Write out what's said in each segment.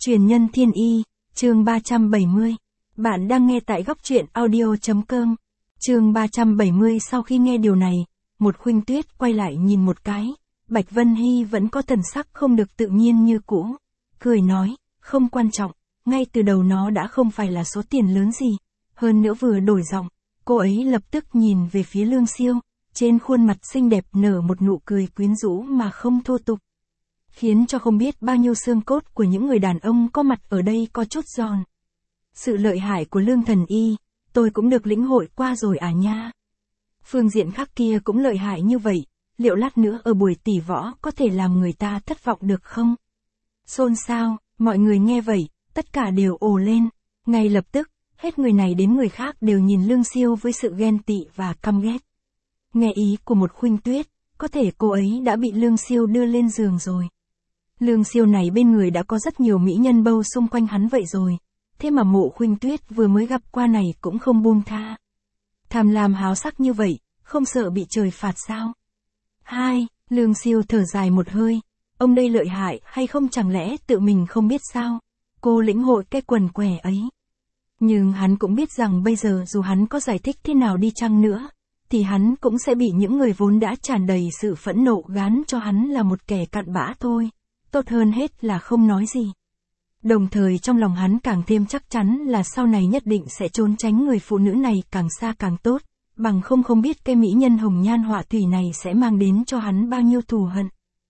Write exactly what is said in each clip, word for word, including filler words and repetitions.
Truyền nhân thiên y, chương ba trăm bảy mươi. Bạn đang nghe tại góc truyện audio chấm com. Chương ba trăm bảy mươi. Sau khi nghe điều này, một Khuynh Tuyết quay lại nhìn một cái, Bạch Vân Hy vẫn có thần sắc không được tự nhiên như cũ. Cười nói, không quan trọng, ngay từ đầu nó đã không phải là số tiền lớn gì. Hơn nữa vừa đổi giọng, cô ấy lập tức nhìn về phía Lương Siêu, trên khuôn mặt xinh đẹp nở một nụ cười quyến rũ mà không thô tục, khiến cho không biết bao nhiêu xương cốt của những người đàn ông có mặt ở đây có chút giòn. Sự lợi hại của Lương thần y, tôi cũng được lĩnh hội qua rồi à nha. Phương diện khác kia cũng lợi hại như vậy, liệu lát nữa ở buổi tỷ võ có thể làm người ta thất vọng được không? Xôn xao, mọi người nghe vậy, tất cả đều ồ lên, ngay lập tức, hết người này đến người khác đều nhìn Lương Siêu với sự ghen tị và căm ghét. Nghe ý của một Khuynh Tuyết, có thể cô ấy đã bị Lương Siêu đưa lên giường rồi. Lương Siêu này bên người đã có rất nhiều mỹ nhân bâu xung quanh hắn vậy rồi, thế mà Mộ Khuynh Tuyết vừa mới gặp qua này cũng không buông tha. Tham lam háo sắc như vậy, không sợ bị trời phạt sao? Hai, Lương Siêu thở dài một hơi, ông đây lợi hại hay không, chẳng lẽ tự mình không biết sao? Cô lĩnh hội cái quần què ấy. Nhưng hắn cũng biết rằng bây giờ dù hắn có giải thích thế nào đi chăng nữa, thì hắn cũng sẽ bị những người vốn đã tràn đầy sự phẫn nộ gán cho hắn là một kẻ cặn bã thôi. Tốt hơn hết là không nói gì. Đồng thời trong lòng hắn càng thêm chắc chắn là sau này nhất định sẽ trốn tránh người phụ nữ này càng xa càng tốt, bằng không không biết cái mỹ nhân hồng nhan họa thủy này sẽ mang đến cho hắn bao nhiêu thù hận.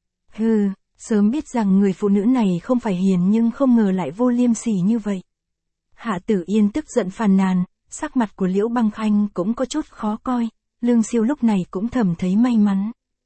Hừ, sớm biết rằng người phụ nữ này không phải hiền nhưng không ngờ lại vô liêm sỉ như vậy. Hạ Tử Yên tức giận phàn nàn, sắc mặt của Liễu Băng Khanh cũng có chút khó coi, Lương Siêu lúc này cũng thầm thấy may mắn.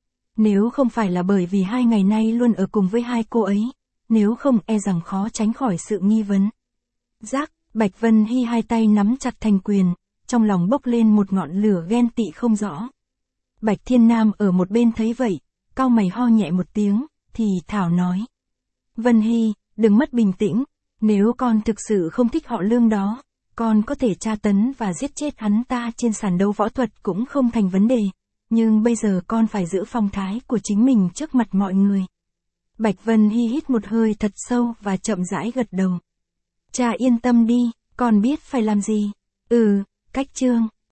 Nếu không phải là bởi vì hai ngày nay luôn ở cùng với hai cô ấy, nếu không e rằng khó tránh khỏi sự nghi vấn. Giác, Bạch Vân Hy hai tay nắm chặt thành quyền, trong lòng bốc lên một ngọn lửa ghen tị không rõ. Bạch Thiên Nam ở một bên thấy vậy, cau mày ho nhẹ một tiếng, thì thảo nói. Vân Hy, đừng mất bình tĩnh, nếu con thực sự không thích họ Lương đó, con có thể tra tấn và giết chết hắn ta trên sàn đấu võ thuật cũng không thành vấn đề. Nhưng bây giờ con phải giữ phong thái của chính mình trước mặt mọi người. Bạch Vân Hy hít một hơi thật sâu và chậm rãi gật đầu. Cha yên tâm đi, con biết phải làm gì. Ừ, cách chương.